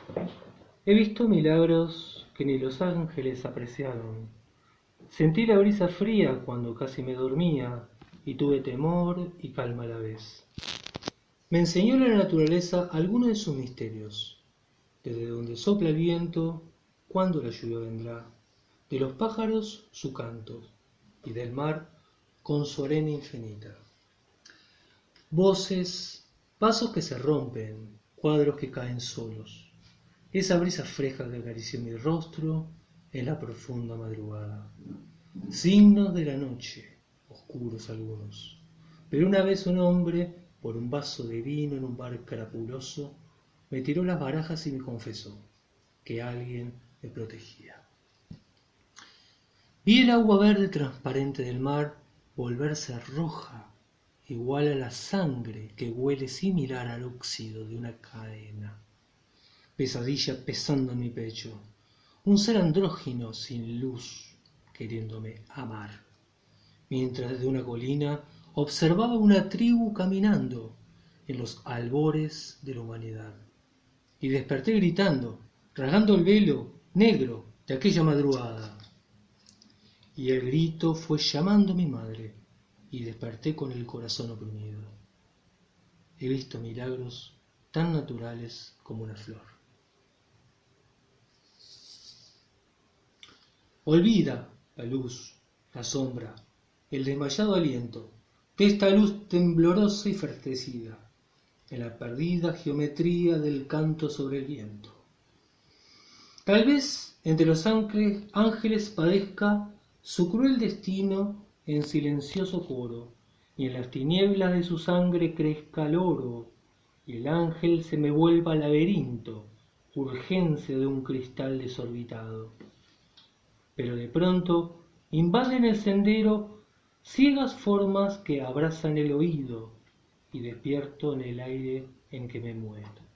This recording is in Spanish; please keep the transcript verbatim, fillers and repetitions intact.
He visto milagros que ni los ángeles apreciaron. Sentí la brisa fría cuando casi me dormía y tuve temor y calma a la vez. Me enseñó la naturaleza algunos de sus misterios, desde donde sopla el viento, cuándo la lluvia vendrá, de los pájaros su canto y del mar con su arena infinita. Voces, pasos que se rompen, cuadros que caen solos, esa brisa fresca que acarició mi rostro en la profunda madrugada. Signos de la noche, oscuros algunos, pero una vez un hombre, por un vaso de vino en un bar crapuloso, me tiró las barajas y me confesó que alguien me protegía. Vi el agua verde transparente del mar volverse roja, igual a la sangre que huele similar al óxido de una cadena. Pesadilla pesando en mi pecho, un ser andrógino sin luz queriéndome amar, mientras desde una colina observaba una tribu caminando en los albores de la humanidad. Y desperté gritando, rasgando el velo negro de aquella madrugada. Y el grito fue llamando a mi madre, y desperté con el corazón oprimido. He visto milagros tan naturales como una flor. Olvida la luz, la sombra, el desmayado aliento de esta luz temblorosa y fresquecida, en la perdida geometría del canto sobre el viento. Tal vez entre los ángeles padezca su cruel destino en silencioso coro, y en las tinieblas de su sangre crezca el oro, y el ángel se me vuelva laberinto, urgencia de un cristal desorbitado. Pero de pronto invaden el sendero ciegas formas que abrazan el oído, y despierto en el aire en que me muero.